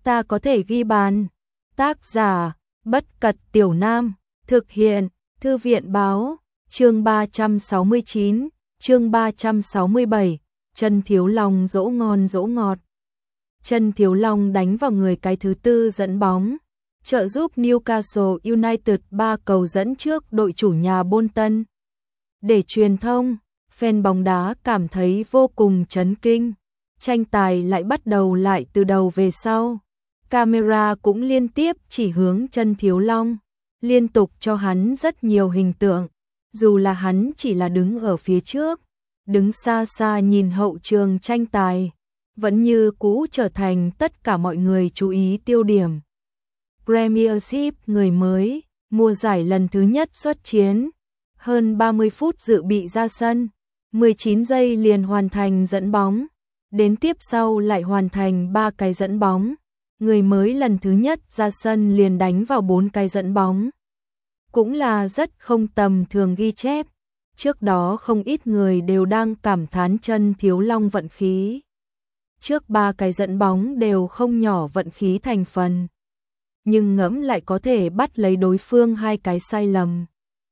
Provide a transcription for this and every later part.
ta có thể ghi bàn. Tác giả, Bất Cật Tiểu Nam, thực hiện, Thư viện Báo, chương 369, chương 367, Chân Thiếu Long dỗ ngon dỗ ngọt. Chân Thiếu Long đánh vào người cái thứ tư dẫn bóng, trợ giúp Newcastle United 3 cầu dẫn trước đội chủ nhà Bolton. Để truyền thông, fan bóng đá cảm thấy vô cùng chấn kinh. Tranh tài lại bắt đầu lại từ đầu về sau. Camera cũng liên tiếp chỉ hướng Chân Thiếu Long, liên tục cho hắn rất nhiều hình tượng, dù là hắn chỉ là đứng ở phía trước, đứng xa xa nhìn hậu trường tranh tài, vẫn như cũ trở thành tất cả mọi người chú ý tiêu điểm. Premiership người mới, mùa giải lần thứ nhất xuất chiến, hơn 30 phút dự bị ra sân, 19 giây liền hoàn thành dẫn bóng, đến tiếp sau lại hoàn thành 3 cái dẫn bóng. Người mới lần thứ nhất ra sân liền đánh vào 4 cái dẫn bóng. Cũng là rất không tầm thường ghi chép. Trước đó không ít người đều đang cảm thán Chân Thiếu Long vận khí. Trước 3 cái dẫn bóng đều không nhỏ vận khí thành phần. Nhưng ngẫm lại có thể bắt lấy đối phương 2 cái sai lầm.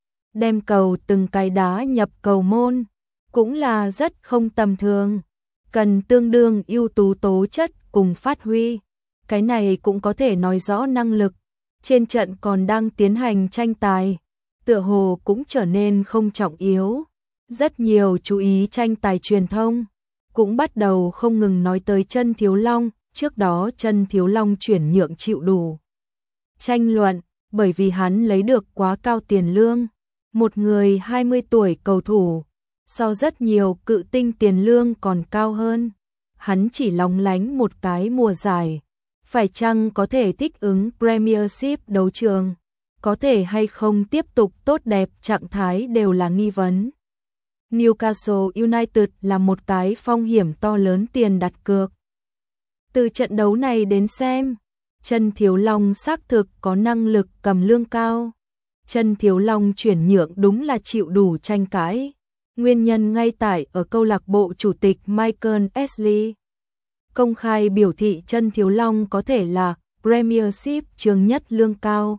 Đem cầu từng cái đá nhập cầu môn. Cũng là rất không tầm thường. Cần tương đương ưu tú tố chất cùng phát huy. Cái này cũng có thể nói rõ năng lực. Trên trận còn đang tiến hành tranh tài, tựa hồ cũng trở nên không trọng yếu. Rất nhiều chú ý tranh tài truyền thông cũng bắt đầu không ngừng nói tới Chân Thiếu Long. Trước đó Chân Thiếu Long chuyển nhượng chịu đủ tranh luận, bởi vì hắn lấy được quá cao tiền lương. Một người 20 tuổi cầu thủ, so rất nhiều cự tinh tiền lương còn cao hơn. Hắn chỉ lóng lánh một cái mùa giải. Phải chăng có thể thích ứng Premiership đấu trường, có thể hay không tiếp tục tốt đẹp trạng thái đều là nghi vấn. Newcastle United là một cái phong hiểm to lớn tiền đặt cược. Từ trận đấu này đến xem, Chân Thiếu Long xác thực có năng lực cầm lương cao. Chân Thiếu Long chuyển nhượng đúng là chịu đủ tranh cãi. Nguyên nhân ngay tại ở câu lạc bộ chủ tịch Michael Ashley công khai biểu thị Chân Thiếu Long có thể là Premiership trường nhất lương cao.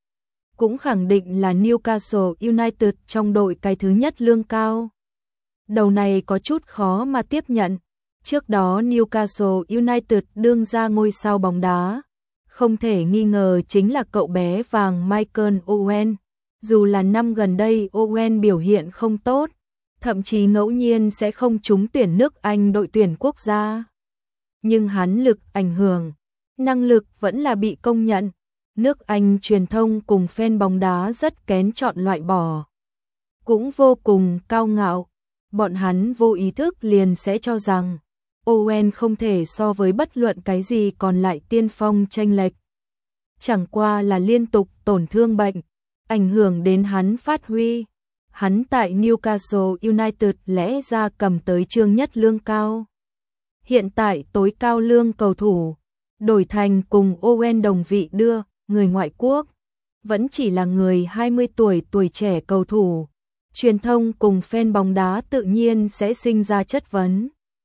Cũng khẳng định là Newcastle United trong đội cái thứ nhất lương cao. Đầu này có chút khó mà tiếp nhận. Trước đó Newcastle United đương ra ngôi sao bóng đá. Không thể nghi ngờ chính là cậu bé vàng Michael Owen. Dù là năm gần đây Owen biểu hiện không tốt, thậm chí ngẫu nhiên sẽ không trúng tuyển nước Anh đội tuyển quốc gia. Nhưng hắn lực ảnh hưởng, năng lực vẫn là bị công nhận. Nước Anh truyền thông cùng fan bóng đá rất kén chọn loại bỏ. Cũng vô cùng cao ngạo, bọn hắn vô ý thức liền sẽ cho rằng Owen không thể so với bất luận cái gì còn lại tiên phong chênh lệch. Chẳng qua là liên tục tổn thương bệnh, ảnh hưởng đến hắn phát huy. Hắn tại Newcastle United lẽ ra cầm tới chương nhất lương cao. Hiện tại tối cao lương cầu thủ, đổi thành cùng Owen đồng vị đưa, người ngoại quốc, vẫn chỉ là người 20 tuổi tuổi trẻ cầu thủ. Truyền thông cùng fan bóng đá tự nhiên sẽ sinh ra chất vấn.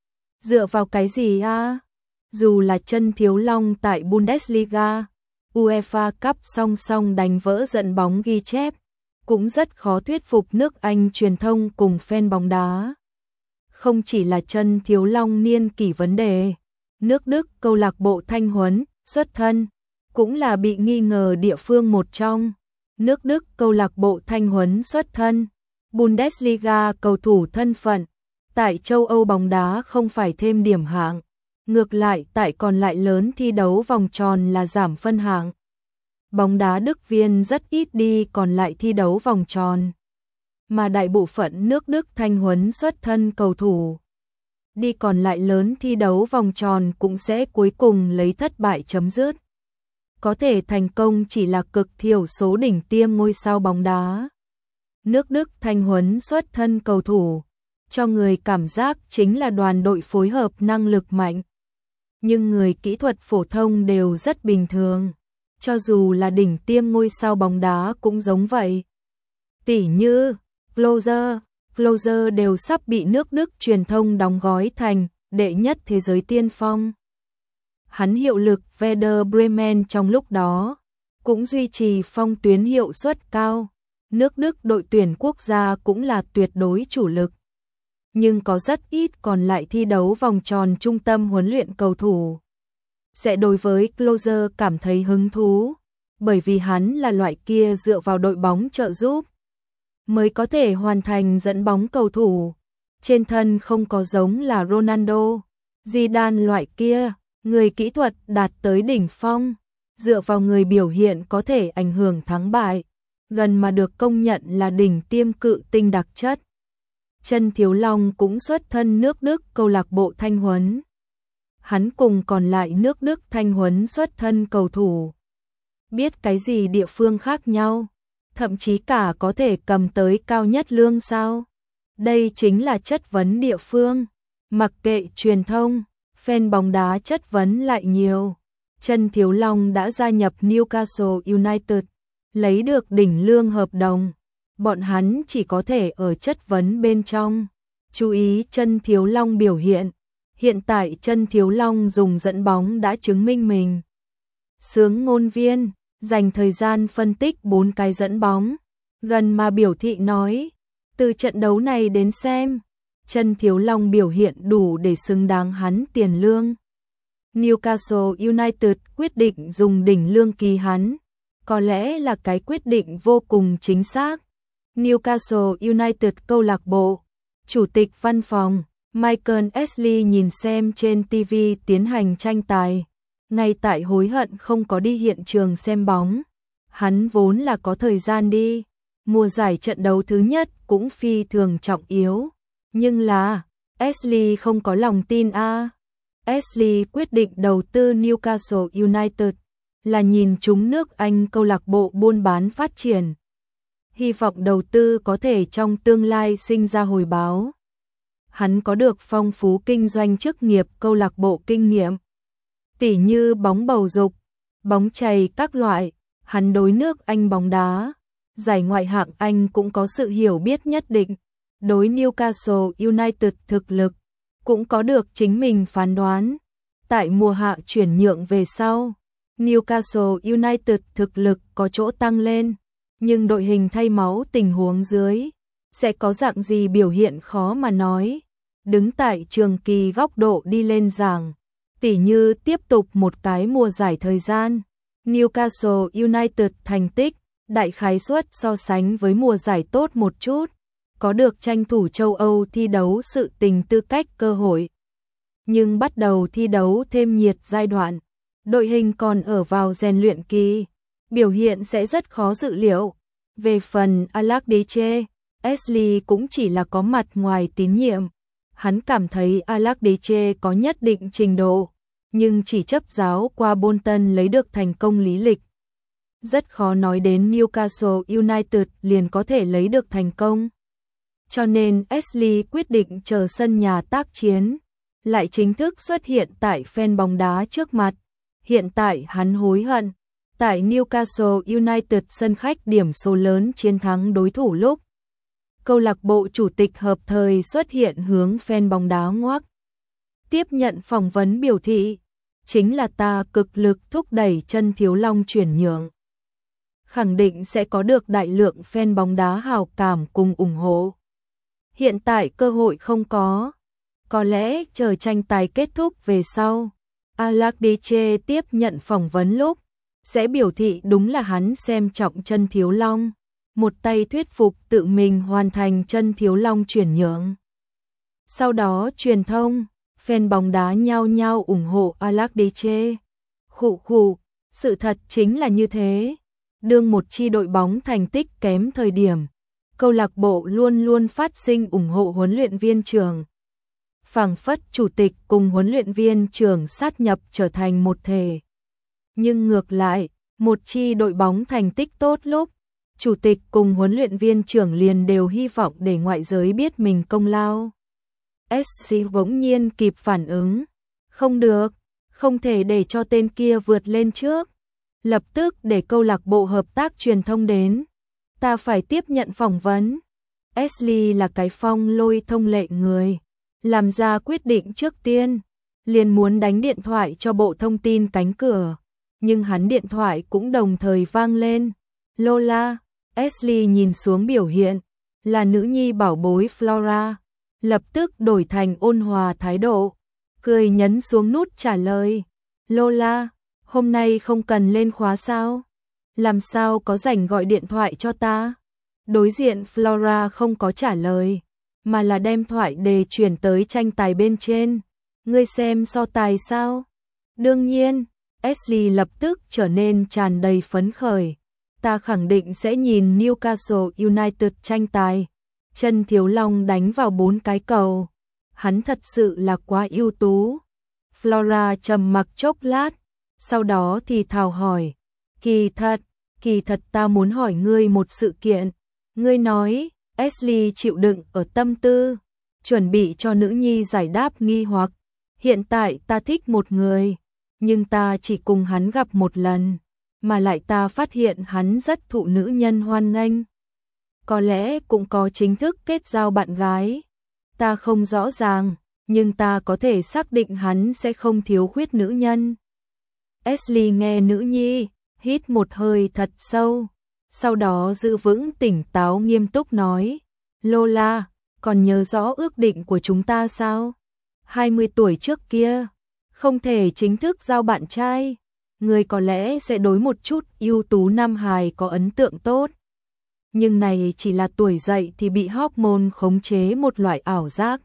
Dựa vào cái gì a? Dù là Chân Thiếu Long tại Bundesliga, UEFA Cup song song đánh vỡ dẫn bóng ghi chép, cũng rất khó thuyết phục nước Anh truyền thông cùng fan bóng đá. Không chỉ là Chân Thiếu Long niên kỷ vấn đề, nước Đức câu lạc bộ Thanh Huấn, xuất thân, cũng là bị nghi ngờ địa phương một trong. Nước Đức câu lạc bộ Thanh Huấn xuất thân, Bundesliga cầu thủ thân phận, tại châu Âu bóng đá không phải thêm điểm hạng, ngược lại tại còn lại lớn thi đấu vòng tròn là giảm phân hạng. Bóng đá Đức viên rất ít đi còn lại thi đấu vòng tròn. Mà đại bộ phận nước Đức Thanh Huấn xuất thân cầu thủ đi còn lại lớn thi đấu vòng tròn cũng sẽ cuối cùng lấy thất bại chấm dứt. Có thể thành công chỉ là cực thiểu số đỉnh tiêm ngôi sao bóng đá. Nước Đức Thanh Huấn xuất thân cầu thủ, cho người cảm giác chính là đoàn đội phối hợp năng lực mạnh. Nhưng người kỹ thuật phổ thông đều rất bình thường, cho dù là đỉnh tiêm ngôi sao bóng đá cũng giống vậy. Tỉ như Klose đều sắp bị nước Đức truyền thông đóng gói thành đệ nhất thế giới tiên phong. Hắn hiệu lực Werder Bremen trong lúc đó, cũng duy trì phong tuyến hiệu suất cao. Nước Đức đội tuyển quốc gia cũng là tuyệt đối chủ lực. Nhưng có rất ít còn lại thi đấu vòng tròn trung tâm huấn luyện cầu thủ. Sẽ đối với Klose cảm thấy hứng thú, bởi vì hắn là loại kia dựa vào đội bóng trợ giúp mới có thể hoàn thành dẫn bóng cầu thủ. Trên thân không có giống là Ronaldo, Zidane loại kia, người kỹ thuật đạt tới đỉnh phong, dựa vào người biểu hiện có thể ảnh hưởng thắng bại, gần mà được công nhận là đỉnh tiêm cự tinh đặc chất. Chân Thiếu Long cũng xuất thân nước Đức câu lạc bộ Thanh Huấn. Hắn cùng còn lại nước Đức Thanh Huấn xuất thân cầu thủ. Biết cái gì địa phương khác nhau, thậm chí cả có thể cầm tới cao nhất lương sao? Đây chính là chất vấn địa phương. Mặc kệ truyền thông, fan bóng đá chất vấn lại nhiều. Chân Thiếu Long đã gia nhập Newcastle United, lấy được đỉnh lương hợp đồng. Bọn hắn chỉ có thể ở chất vấn bên trong. Chú ý Chân Thiếu Long biểu hiện. Hiện tại Chân Thiếu Long dùng dẫn bóng đã chứng minh mình. Sướng ngôn viên, dành thời gian phân tích 4 cái dẫn bóng. Gần mà biểu thị nói, từ trận đấu này đến xem, Chân Thiếu Long biểu hiện đủ để xứng đáng hắn tiền lương. Newcastle United quyết định dùng đỉnh lương ký hắn, có lẽ là cái quyết định vô cùng chính xác. Newcastle United câu lạc bộ, chủ tịch văn phòng Michael Ashley nhìn xem trên TV tiến hành tranh tài, ngay tại hối hận không có đi hiện trường xem bóng. Hắn vốn là có thời gian đi, mùa giải trận đấu thứ nhất cũng phi thường trọng yếu, nhưng là Ashley không có lòng tin a. Ashley quyết định đầu tư Newcastle United là nhìn trúng nước Anh câu lạc bộ buôn bán phát triển. Hy vọng đầu tư có thể trong tương lai sinh ra hồi báo. Hắn có được phong phú kinh doanh chức nghiệp câu lạc bộ kinh nghiệm, tỉ như bóng bầu dục, bóng chày các loại. Hắn đối nước Anh bóng đá, giải ngoại hạng Anh cũng có sự hiểu biết nhất định. Đối Newcastle United thực lực cũng có được chính mình phán đoán. Tại mùa hạ chuyển nhượng về sau, Newcastle United thực lực có chỗ tăng lên, nhưng đội hình thay máu tình huống dưới sẽ có dạng gì biểu hiện khó mà nói. Đứng tại trường kỳ góc độ đi lên giảng, tỉ như tiếp tục một cái mùa giải thời gian, Newcastle United thành tích đại khái suất so sánh với mùa giải tốt một chút, có được tranh thủ châu Âu thi đấu sự tình tư cách cơ hội. Nhưng bắt đầu thi đấu thêm nhiệt giai đoạn, đội hình còn ở vào rèn luyện kỳ, biểu hiện sẽ rất khó dự liệu. Về phần Alakdiche, Ashley cũng chỉ là có mặt ngoài tín nhiệm. Hắn cảm thấy Alakdiche có nhất định trình độ, nhưng chỉ chấp giáo qua Bolton lấy được thành công lý lịch. Rất khó nói đến Newcastle United liền có thể lấy được thành công. Cho nên Ashley quyết định chờ sân nhà tác chiến, lại chính thức xuất hiện tại fan bóng đá trước mặt. Hiện tại hắn hối hận, tại Newcastle United sân khách điểm số lớn chiến thắng đối thủ lúc câu lạc bộ chủ tịch hợp thời xuất hiện hướng fan bóng đá ngoắc. Tiếp nhận phỏng vấn biểu thị, chính là ta cực lực thúc đẩy Chân Thiếu Long chuyển nhượng. Khẳng định sẽ có được đại lượng fan bóng đá hào cảm cùng ủng hộ. Hiện tại cơ hội không có lẽ chờ tranh tài kết thúc về sau. Alakdiche tiếp nhận phỏng vấn lúc sẽ biểu thị đúng là hắn xem trọng Chân Thiếu Long, một tay thuyết phục tự mình hoàn thành Chân Thiếu Long chuyển nhượng. Sau đó truyền thông, fan bóng đá nhao nhao ủng hộ Alakdiche. Khụ, sự thật chính là như thế. Đương một chi đội bóng thành tích kém thời điểm, câu lạc bộ luôn luôn phát sinh ủng hộ huấn luyện viên trưởng. Phảng phất chủ tịch cùng huấn luyện viên trưởng sát nhập trở thành một thể. Nhưng ngược lại, một chi đội bóng thành tích tốt lúc, chủ tịch cùng huấn luyện viên trưởng liền đều hy vọng để ngoại giới biết mình công lao. SC bỗng nhiên kịp phản ứng. Không được, không thể để cho tên kia vượt lên trước. Lập tức để câu lạc bộ hợp tác truyền thông đến. Ta phải tiếp nhận phỏng vấn. Ashley là cái phong lôi thông lệ người, làm ra quyết định trước tiên. liền muốn đánh điện thoại cho bộ thông tin cánh cửa, nhưng hắn điện thoại cũng đồng thời vang lên. Lola, Ashley nhìn xuống biểu hiện, là nữ nhi bảo bối Flora, lập tức đổi thành ôn hòa thái độ, cười nhấn xuống nút trả lời. Lola, hôm nay không cần lên khóa sao? Làm sao có rảnh gọi điện thoại cho ta? Đối diện Flora không có trả lời, mà là đem thoại đề chuyển tới tranh tài bên trên. Ngươi xem so tài sao? Đương nhiên, Ashley lập tức trở nên tràn đầy phấn khởi. Ta khẳng định sẽ nhìn Newcastle United tranh tài. Trần Thiếu Long đánh vào 4 cái cầu. Hắn thật sự là quá ưu tú. Flora trầm mặc chốc lát, sau đó thì thào hỏi. Kỳ thật ta muốn hỏi ngươi một sự kiện. Ngươi nói, Ashley chịu đựng ở tâm tư, chuẩn bị cho nữ nhi giải đáp nghi hoặc. Hiện tại ta thích một người, nhưng ta chỉ cùng hắn gặp một lần, mà lại ta phát hiện hắn rất thụ nữ nhân hoan nghênh. Có lẽ cũng có chính thức kết giao bạn gái. Ta không rõ ràng, nhưng ta có thể xác định hắn sẽ không thiếu khuyết nữ nhân. Ashley nghe nữ nhi, hít một hơi thật sâu, sau đó giữ vững tỉnh táo nghiêm túc nói. Lola, còn nhớ rõ ước định của chúng ta sao? 20 tuổi trước kia, không thể chính thức giao bạn trai. Người có lẽ sẽ đối một chút ưu tú nam hài có ấn tượng tốt. Nhưng này chỉ là tuổi dậy thì bị hormone khống chế một loại ảo giác.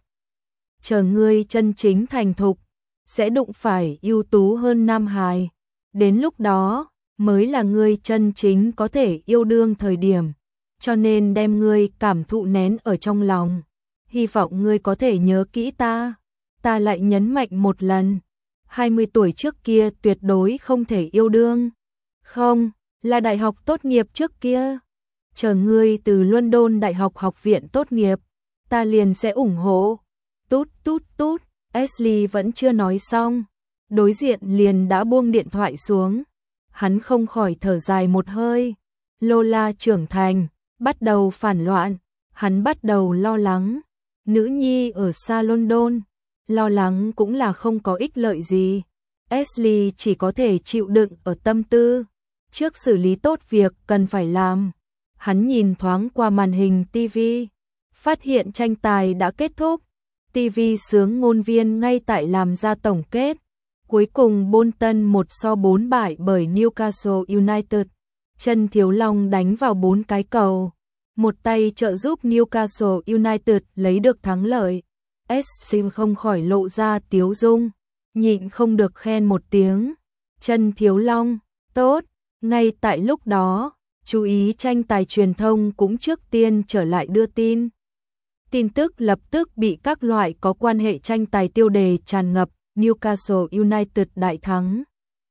Chờ ngươi chân chính thành thục, sẽ đụng phải ưu tú hơn nam hài. Đến lúc đó, mới là ngươi chân chính có thể yêu đương thời điểm. Cho nên đem ngươi cảm thụ nén ở trong lòng. Hy vọng ngươi có thể nhớ kỹ ta. Ta lại nhấn mạnh một lần. 20 tuổi trước kia tuyệt đối không thể yêu đương. Không, là đại học tốt nghiệp trước kia. Chờ ngươi từ London Đại học học viện tốt nghiệp, ta liền sẽ ủng hộ. Tút tút tút, Ashley vẫn chưa nói xong. Đối diện liền đã buông điện thoại xuống. Hắn không khỏi thở dài một hơi. Lola trưởng thành, bắt đầu phản loạn. Hắn bắt đầu lo lắng. Nữ nhi ở xa London, lo lắng cũng là không có ích lợi gì. Ashley chỉ có thể chịu đựng ở tâm tư, trước xử lý tốt việc cần phải làm. Hắn nhìn thoáng qua màn hình TV, phát hiện tranh tài đã kết thúc. TV sướng ngôn viên ngay tại làm ra tổng kết. Cuối cùng Bolton 1-4 bại bởi Newcastle United. Trần Thiếu Long đánh vào 4 cái cầu, một tay trợ giúp Newcastle United lấy được thắng lợi. Sim không khỏi lộ ra tiếu dung, nhịn không được khen một tiếng. Trần Thiếu Long, tốt. Ngay tại lúc đó, chú ý tranh tài truyền thông cũng trước tiên trở lại đưa tin. Tin tức lập tức bị các loại có quan hệ tranh tài tiêu đề tràn ngập. Newcastle United đại thắng.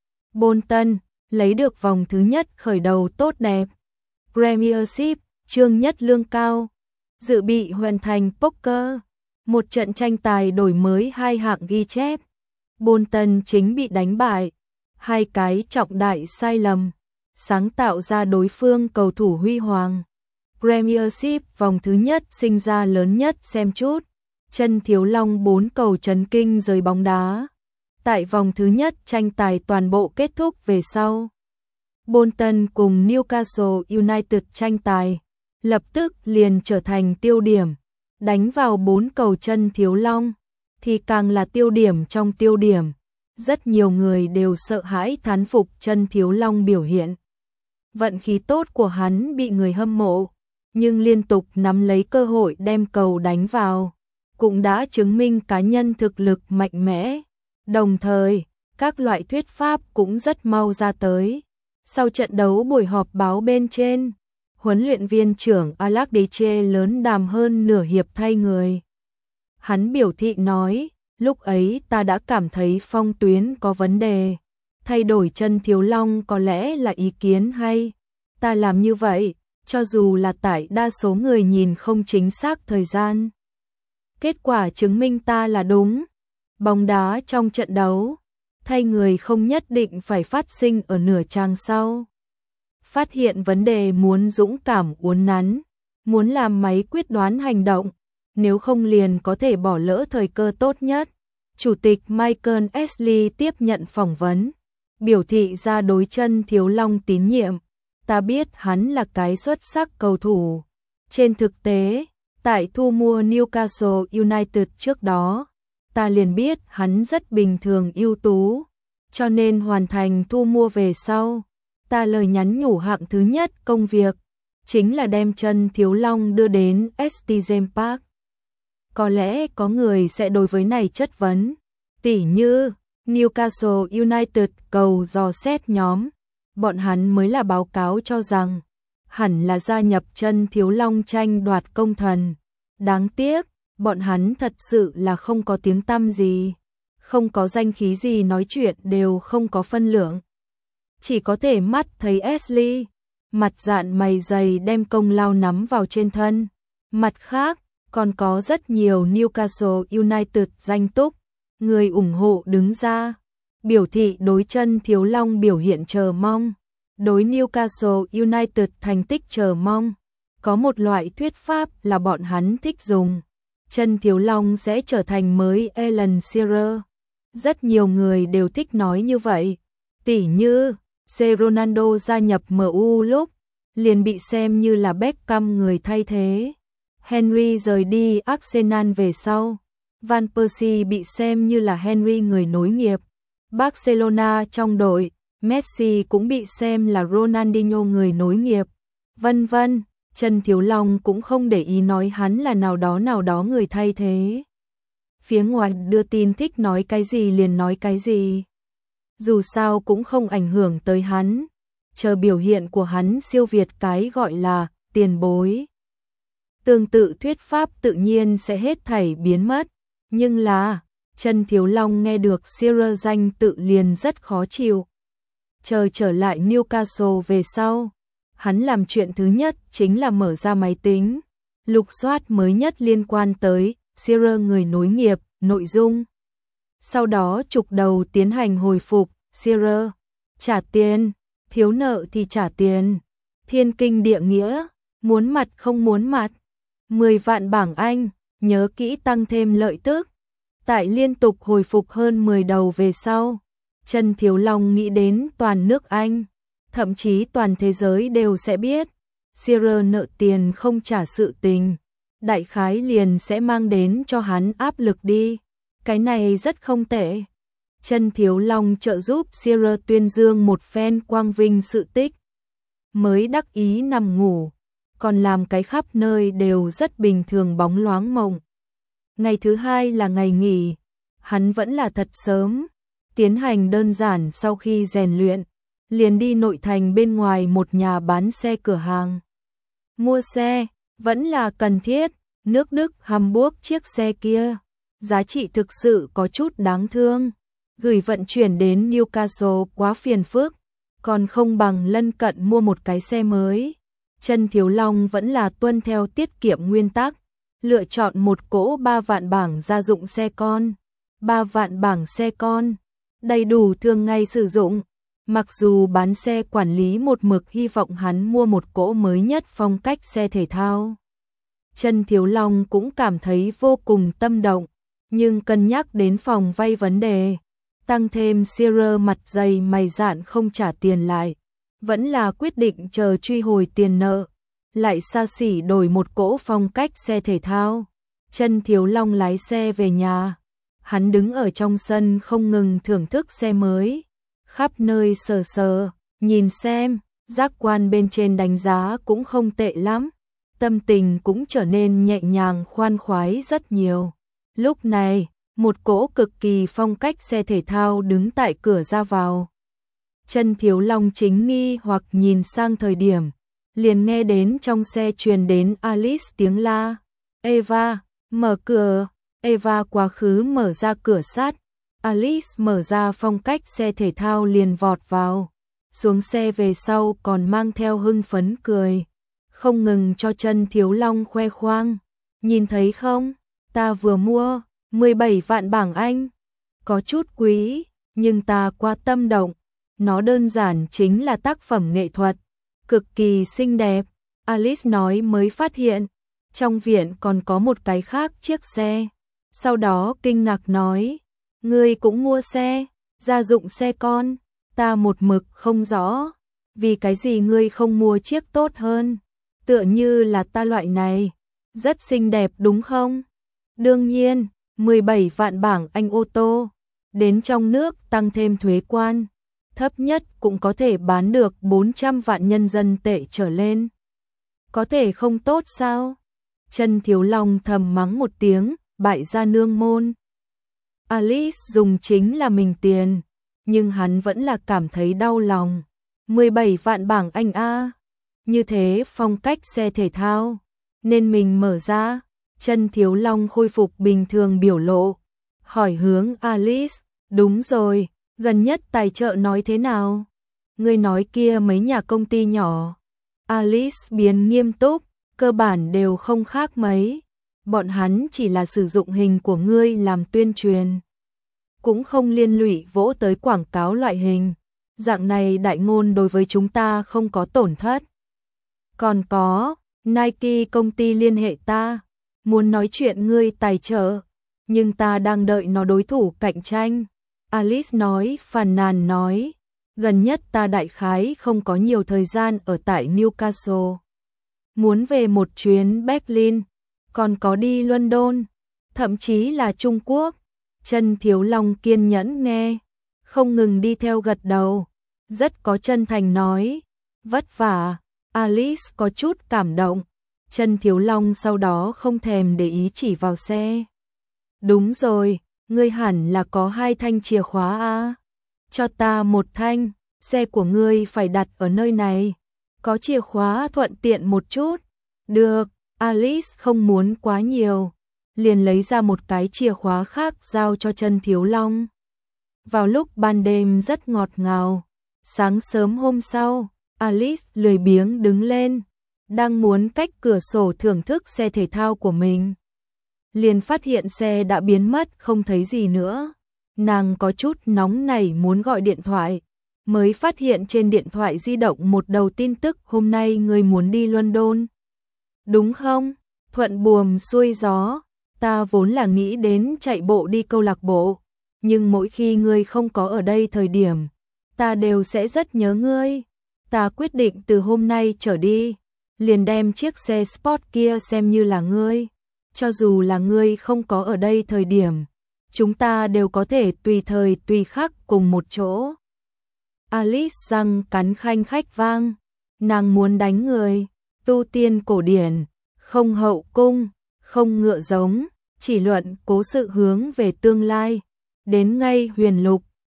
Bolton lấy được vòng thứ nhất khởi đầu tốt đẹp. Premiership, chương nhất lương cao. Dự bị hoàn thành poker. Một trận tranh tài đổi mới 2 hạng ghi chép. Bolton chính bị đánh bại. 2 cái trọng đại sai lầm, sáng tạo ra đối phương cầu thủ huy hoàng. Premiership vòng thứ nhất sinh ra lớn nhất xem chút. Trần Thiếu Long 4 cầu chấn kinh rời bóng đá. Tại vòng thứ nhất tranh tài toàn bộ kết thúc về sau. Bolton cùng Newcastle United tranh tài, lập tức liền trở thành tiêu điểm. Đánh vào 4 cầu Trần Thiếu Long, thì càng là tiêu điểm trong tiêu điểm. Rất nhiều người đều sợ hãi thán phục Trần Thiếu Long biểu hiện. Vận khí tốt của hắn bị người hâm mộ, nhưng liên tục nắm lấy cơ hội đem cầu đánh vào, cũng đã chứng minh cá nhân thực lực mạnh mẽ. Đồng thời, các loại thuyết pháp cũng rất mau ra tới. Sau trận đấu buổi họp báo bên trên, huấn luyện viên trưởng Alex Deche lớn đàm hơn nửa hiệp thay người. Hắn biểu thị nói, lúc ấy ta đã cảm thấy phong tuyến có vấn đề. Thay đổi Trần Thiếu Long có lẽ là ý kiến hay. Ta làm như vậy, cho dù là tại đa số người nhìn không chính xác thời gian. Kết quả chứng minh ta là đúng. Bóng đá trong trận đấu, thay người không nhất định phải phát sinh ở nửa trang sau. Phát hiện vấn đề muốn dũng cảm uốn nắn, muốn làm máy quyết đoán hành động, nếu không liền có thể bỏ lỡ thời cơ tốt nhất. Chủ tịch Michael Ashley tiếp nhận phỏng vấn, biểu thị ra đối Chân Thiếu Long tín nhiệm. Ta biết hắn là cái xuất sắc cầu thủ. Trên thực tế, tại thu mua Newcastle United trước đó, ta liền biết hắn rất bình thường ưu tú, cho nên hoàn thành thu mua về sau. Ta lời nhắn nhủ hạng thứ nhất công việc, chính là đem Chân Thiếu Long đưa đến St James Park. Có lẽ có người sẽ đối với này chất vấn, tỉ như Newcastle United cầu dò xét nhóm, bọn hắn mới là báo cáo cho rằng hẳn là gia nhập Chân Thiếu Long tranh đoạt công thần. Đáng tiếc, bọn hắn thật sự là không có tiếng tăm gì, không có danh khí gì, nói chuyện đều không có phân lượng. Chỉ có thể mắt thấy Ashley, mặt dạn mày dày đem công lao nắm vào trên thân. Mặt khác, còn có rất nhiều Newcastle United danh túc, người ủng hộ đứng ra, biểu thị đối Chân Thiếu Long biểu hiện chờ mong, đối Newcastle United thành tích chờ mong. Có một loại thuyết pháp là bọn hắn thích dùng, Chân Thiếu Long sẽ trở thành mới Alan Shearer. Rất nhiều người đều thích nói như vậy, tỉ như Ronaldo gia nhập MU lúc liền bị xem như là Beckham người thay thế. Henry rời đi Arsenal về sau, Van Persie bị xem như là Henry người nối nghiệp. Barcelona trong đội, Messi cũng bị xem là Ronaldinho người nối nghiệp, vân vân. Chân Thiếu Long cũng không để ý nói hắn là nào đó người thay thế. Phía ngoài đưa tin thích nói cái gì liền nói cái gì. Dù sao cũng không ảnh hưởng tới hắn. Chờ biểu hiện của hắn siêu việt cái gọi là tiền bối. Tương tự thuyết pháp tự nhiên sẽ hết thảy biến mất. Nhưng là, Chân Thiếu Long nghe được Shearer danh tự liền rất khó chịu. Chờ trở lại Newcastle về sau, hắn làm chuyện thứ nhất chính là mở ra máy tính, lục soát mới nhất liên quan tới Shearer người nối nghiệp, nội dung. Sau đó trục đầu tiến hành hồi phục, Shearer, trả tiền, thiếu nợ thì trả tiền, thiên kinh địa nghĩa, muốn mặt không muốn mặt, 10 vạn bảng Anh, nhớ kỹ tăng thêm lợi tức. Tại liên tục hồi phục hơn 10 đầu về sau, Chân Thiếu Long nghĩ đến toàn nước Anh, thậm chí toàn thế giới đều sẽ biết, Shearer nợ tiền không trả sự tình, đại khái liền sẽ mang đến cho hắn áp lực đi. Cái này rất không tệ. Chân Thiếu Long trợ giúp Shearer tuyên dương một phen quang vinh sự tích. Mới đắc ý nằm ngủ, còn làm cái khắp nơi đều rất bình thường bóng loáng mộng. Ngày thứ hai là ngày nghỉ, hắn vẫn là thật sớm, tiến hành đơn giản sau khi rèn luyện, liền đi nội thành bên ngoài một nhà bán xe cửa hàng. Mua xe, vẫn là cần thiết, nước Đức Hamburg chiếc xe kia, giá trị thực sự có chút đáng thương. Gửi vận chuyển đến Newcastle quá phiền phức, còn không bằng lân cận mua một cái xe mới. Chân Thiếu Long vẫn là tuân theo tiết kiệm nguyên tắc, lựa chọn một cỗ 3 vạn bảng gia dụng xe con. 3 vạn bảng xe con, đầy đủ thường ngày sử dụng. Mặc dù bán xe quản lý một mực hy vọng hắn mua một cỗ mới nhất phong cách xe thể thao. Chân Thiếu Long cũng cảm thấy vô cùng tâm động, nhưng cân nhắc đến phòng vay vấn đề, tăng thêm Shearer mặt dày mày dạn không trả tiền lại, vẫn là quyết định chờ truy hồi tiền nợ, lại xa xỉ đổi một cỗ phong cách xe thể thao. Chân Thiếu Long lái xe về nhà, hắn đứng ở trong sân không ngừng thưởng thức xe mới, khắp nơi sờ sờ, nhìn xem, giác quan bên trên đánh giá cũng không tệ lắm, tâm tình cũng trở nên nhẹ nhàng khoan khoái rất nhiều. Lúc này, một cỗ cực kỳ phong cách xe thể thao đứng tại cửa ra vào. Chân Thiếu Long chính nghi hoặc nhìn sang thời điểm, liền nghe đến trong xe truyền đến Alice tiếng la. Eva, mở cửa. Eva quá khứ mở ra cửa sắt. Alice mở ra phong cách xe thể thao liền vọt vào. Xuống xe về sau còn mang theo hưng phấn cười, không ngừng cho Chân Thiếu Long khoe khoang. Nhìn thấy không, ta vừa mua 17 vạn bảng Anh. Có chút quý, nhưng ta quá tâm động. Nó đơn giản chính là tác phẩm nghệ thuật, cực kỳ xinh đẹp. Alice nói mới phát hiện, trong viện còn có một cái khác chiếc xe. Sau đó kinh ngạc nói, Ngươi cũng mua xe, gia dụng xe con, ta một mực không rõ, vì cái gì ngươi không mua chiếc tốt hơn, tựa như là ta loại này, rất xinh đẹp đúng không? Đương nhiên, 17 vạn bảng Anh ô tô, đến trong nước tăng thêm thuế quan, thấp nhất cũng có thể bán được 400 vạn nhân dân tệ trở lên. Có thể không tốt sao? Trần Thiếu Long thầm mắng một tiếng, bại gia nương môn. Alice dùng chính là mình tiền, nhưng hắn vẫn là cảm thấy đau lòng. 17 vạn bảng Anh a, như thế phong cách xe thể thao, nên mình mở ra. Trần Thiếu Long khôi phục bình thường biểu lộ, hỏi hướng Alice, đúng rồi, gần nhất tài trợ nói thế nào? Ngươi nói kia mấy nhà công ty nhỏ. Alice biến nghiêm túc, cơ bản đều không khác mấy. Bọn hắn chỉ là sử dụng hình của ngươi làm tuyên truyền, cũng không liên lụy vỗ tới quảng cáo loại hình. Dạng này đại ngôn đối với chúng ta không có tổn thất. Còn có, Nike công ty liên hệ ta, muốn nói chuyện ngươi tài trợ, nhưng ta đang đợi nó đối thủ cạnh tranh. Alice nói, phàn nàn nói, gần nhất ta đại khái không có nhiều thời gian ở tại Newcastle. Muốn về một chuyến Berlin, còn có đi London, thậm chí là Trung Quốc. Trần Thiếu Long kiên nhẫn nghe, không ngừng đi theo gật đầu, rất có chân thành nói, vất vả. Alice có chút cảm động. Trần Thiếu Long sau đó không thèm để ý chỉ vào xe. Đúng rồi, ngươi hẳn là có 2 thanh chìa khóa a. Cho ta 1 thanh, xe của ngươi phải đặt ở nơi này. Có chìa khóa thuận tiện một chút. Được, Alice không muốn quá nhiều, liền lấy ra một cái chìa khóa khác giao cho Trần Thiếu Long. Vào lúc ban đêm rất ngọt ngào, sáng sớm hôm sau, Alice lười biếng đứng lên, đang muốn cách cửa sổ thưởng thức xe thể thao của mình. Liền phát hiện xe đã biến mất không thấy gì nữa. Nàng có chút nóng nảy muốn gọi điện thoại, mới phát hiện trên điện thoại di động một đầu tin tức hôm nay người muốn đi London. Đúng không? Thuận buồm xuôi gió, ta vốn là nghĩ đến chạy bộ đi câu lạc bộ, nhưng mỗi khi ngươi không có ở đây thời điểm, ta đều sẽ rất nhớ ngươi. Ta quyết định từ hôm nay trở đi, liền đem chiếc xe sport kia xem như là ngươi. Cho dù là ngươi không có ở đây thời điểm, chúng ta đều có thể tùy thời tùy khắc cùng một chỗ. Alice răng cắn khanh khách vang, nàng muốn đánh người, tu tiên cổ điển, không hậu cung, không ngựa giống, chỉ luận cố sự hướng về tương lai, đến ngay huyền lục,